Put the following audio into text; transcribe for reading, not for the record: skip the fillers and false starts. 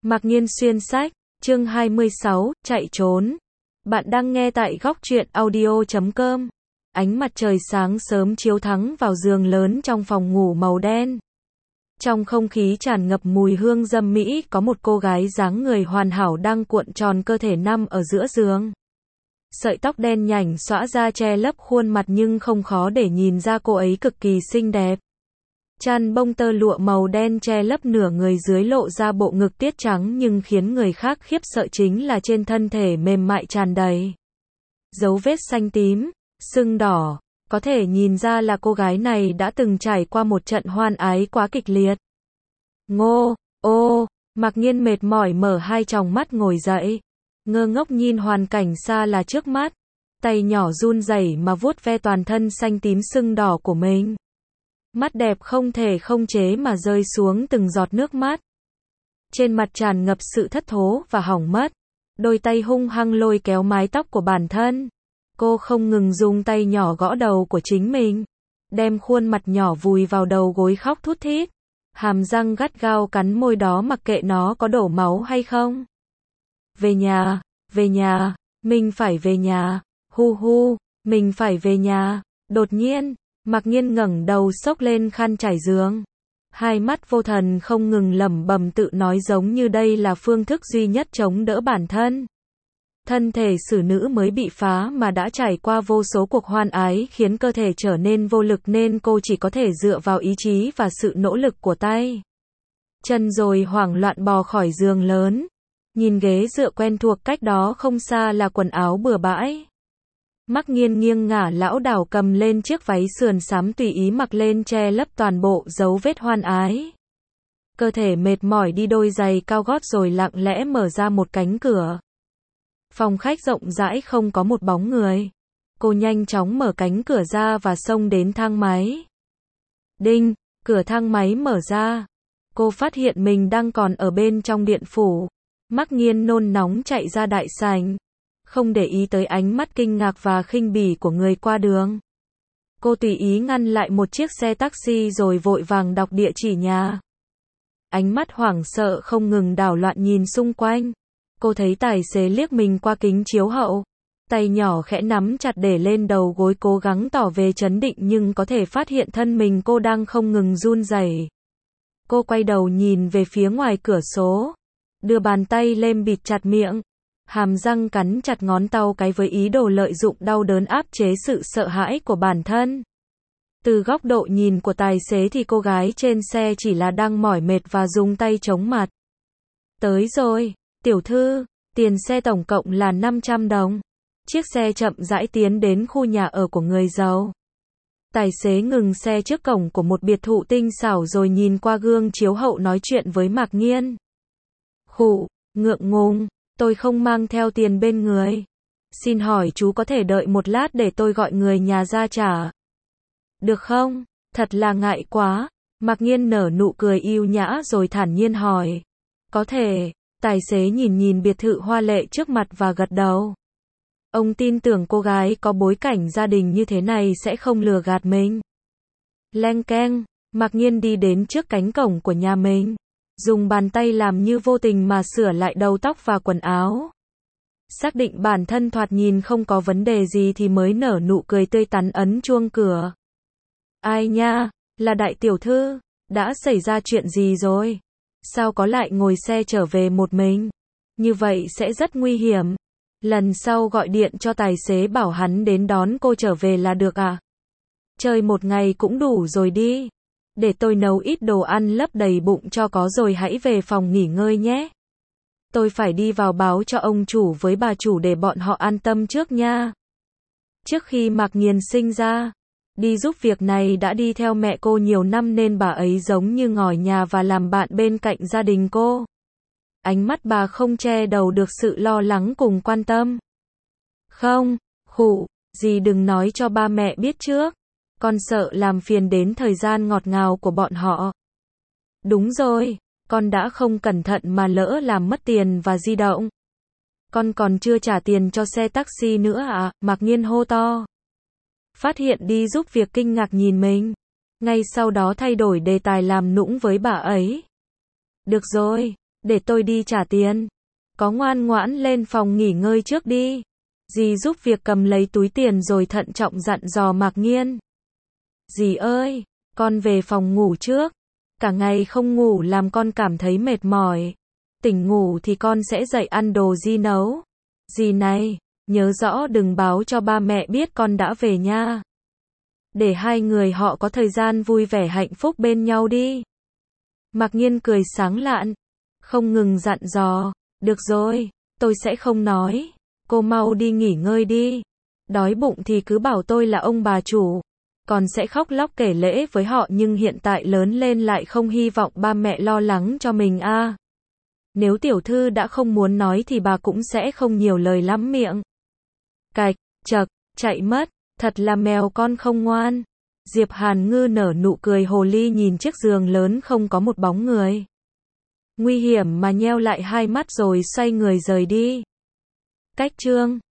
Mạc Nhiên xuyên sách, chương 26, chạy trốn. Bạn đang nghe tại góc truyện audio.com. Ánh mặt trời sáng sớm chiếu thẳng vào giường lớn trong phòng ngủ màu đen. Trong không khí tràn ngập mùi hương dâm mỹ, có một cô gái dáng người hoàn hảo đang cuộn tròn cơ thể nằm ở giữa giường. Sợi tóc đen nhảnh xõa ra che lấp khuôn mặt nhưng không khó để nhìn ra cô ấy cực kỳ xinh đẹp. Chăn bông tơ lụa màu đen che lấp nửa người dưới lộ ra bộ ngực tiết trắng nhưng khiến người khác khiếp sợ chính là trên thân thể mềm mại tràn đầy dấu vết xanh tím, sưng đỏ, có thể nhìn ra là cô gái này đã từng trải qua một trận hoan ái quá kịch liệt. Mạc Nhiên mệt mỏi mở hai tròng mắt ngồi dậy, ngơ ngốc nhìn hoàn cảnh xa là trước mắt, tay nhỏ run rẩy mà vuốt ve toàn thân xanh tím sưng đỏ của mình. Mắt đẹp không thể không chế mà rơi xuống từng giọt nước mắt. Trên mặt tràn ngập sự thất thố và hỏng mất. Đôi tay hung hăng lôi kéo mái tóc của bản thân. Cô không ngừng dùng tay nhỏ gõ đầu của chính mình. Đem khuôn mặt nhỏ vùi vào đầu gối khóc thút thít. Hàm răng gắt gao cắn môi đó mặc kệ nó có đổ máu hay không. Về nhà, mình phải về nhà. Mình phải về nhà. Đột nhiên, Mạc Nhiên ngẩng đầu xốc lên khăn trải giường. Hai mắt vô thần không ngừng lẩm bẩm tự nói giống như đây là phương thức duy nhất chống đỡ bản thân. Thân thể xử nữ mới bị phá mà đã trải qua vô số cuộc hoan ái khiến cơ thể trở nên vô lực nên cô chỉ có thể dựa vào ý chí và sự nỗ lực của tay. Chân rồi hoảng loạn bò khỏi giường lớn. Nhìn ghế dựa quen thuộc cách đó không xa là quần áo bừa bãi. Mạc Nhiên nghiêng ngả lảo đảo cầm lên chiếc váy sườn xám tùy ý mặc lên che lấp toàn bộ dấu vết hoan ái. Cơ thể mệt mỏi đi đôi giày cao gót rồi lặng lẽ mở ra một cánh cửa. Phòng khách rộng rãi không có một bóng người. Cô nhanh chóng mở cánh cửa ra và xông đến thang máy. Đinh, cửa thang máy mở ra. Cô phát hiện mình đang còn ở bên trong điện phủ. Mạc Nhiên nôn nóng chạy ra đại sảnh. Không để ý tới ánh mắt kinh ngạc và khinh bỉ của người qua đường. Cô tùy ý ngăn lại một chiếc xe taxi rồi vội vàng đọc địa chỉ nhà. Ánh mắt hoảng sợ không ngừng đảo loạn nhìn xung quanh. Cô thấy tài xế liếc mình qua kính chiếu hậu. Tay nhỏ khẽ nắm chặt để lên đầu gối cố gắng tỏ về trấn định nhưng có thể phát hiện thân mình cô đang không ngừng run rẩy. Cô quay đầu nhìn về phía ngoài cửa sổ. Đưa bàn tay lên bịt chặt miệng. Hàm răng cắn chặt ngón tay cái với ý đồ lợi dụng đau đớn áp chế sự sợ hãi của bản thân. Từ góc độ nhìn của tài xế thì cô gái trên xe chỉ là đang mỏi mệt và dùng tay chống mặt. Tới rồi, tiểu thư, tiền xe tổng cộng là 500 đồng. Chiếc xe chậm rãi tiến đến khu nhà ở của người giàu. Tài xế ngừng xe trước cổng của một biệt thự tinh xảo rồi nhìn qua gương chiếu hậu nói chuyện với Mạc Nhiên. Ngượng ngùng. Tôi không mang theo tiền bên người. Xin hỏi chú có thể đợi một lát để tôi gọi người nhà ra trả. Được không? Thật là ngại quá. Mạc Nhiên nở nụ cười yêu nhã rồi thản nhiên hỏi. Có thể. Tài xế nhìn biệt thự hoa lệ trước mặt và gật đầu. Ông tin tưởng cô gái có bối cảnh gia đình như thế này sẽ không lừa gạt mình. Leng keng. Mạc Nhiên đi đến trước cánh cổng của nhà mình. Dùng bàn tay làm như vô tình mà sửa lại đầu tóc và quần áo. Xác định bản thân thoạt nhìn không có vấn đề gì thì mới nở nụ cười tươi tắn ấn chuông cửa. Ai nha, là đại tiểu thư, đã xảy ra chuyện gì rồi? Sao có lại ngồi xe trở về một mình? Như vậy sẽ rất nguy hiểm. Lần sau gọi điện cho tài xế bảo hắn đến đón cô trở về là được à? Chơi một ngày cũng đủ rồi đi. Để tôi nấu ít đồ ăn lấp đầy bụng cho có rồi hãy về phòng nghỉ ngơi nhé. Tôi phải đi vào báo cho ông chủ với bà chủ để bọn họ an tâm trước nha. Trước khi Mạc Nhiên sinh ra, đi giúp việc này đã đi theo mẹ cô nhiều năm nên bà ấy giống như ngỏi nhà và làm bạn bên cạnh gia đình cô. Ánh mắt bà không che đầu được sự lo lắng cùng quan tâm. Không, dì đừng nói cho ba mẹ biết trước. Con sợ làm phiền đến thời gian ngọt ngào của bọn họ. Đúng rồi, con đã không cẩn thận mà lỡ làm mất tiền và di động. Con còn chưa trả tiền cho xe taxi nữa à? Mạc Nhiên hô to. Phát hiện đi giúp việc kinh ngạc nhìn mình. Ngay sau đó thay đổi đề tài làm nũng với bà ấy. Được rồi, để tôi đi trả tiền. Có ngoan ngoãn lên phòng nghỉ ngơi trước đi. Dì giúp việc cầm lấy túi tiền rồi thận trọng dặn dò Mạc Nghiên. Dì ơi, con về phòng ngủ trước. Cả ngày không ngủ làm con cảm thấy mệt mỏi. Tỉnh ngủ thì con sẽ dậy ăn đồ Di nấu. Dì này, nhớ rõ đừng báo cho ba mẹ biết con đã về nha. Để hai người họ có thời gian vui vẻ hạnh phúc bên nhau đi. Mạc Nghiên cười sáng lạn, không ngừng dặn dò. Được rồi, tôi sẽ không nói. Cô mau đi nghỉ ngơi đi. Đói bụng thì cứ bảo tôi là ông bà chủ. Còn sẽ khóc lóc kể lễ với họ, nhưng hiện tại lớn lên lại không hy vọng ba mẹ lo lắng cho mình a. Nếu tiểu thư đã không muốn nói thì bà cũng sẽ không nhiều lời lắm miệng. Cạch, chậc, chạy mất, thật là mèo con không ngoan. Diệp Hàn Ngư nở nụ cười hồ ly nhìn chiếc giường lớn không có một bóng người. Nguy hiểm mà nheo lại hai mắt rồi xoay người rời đi. Cách chương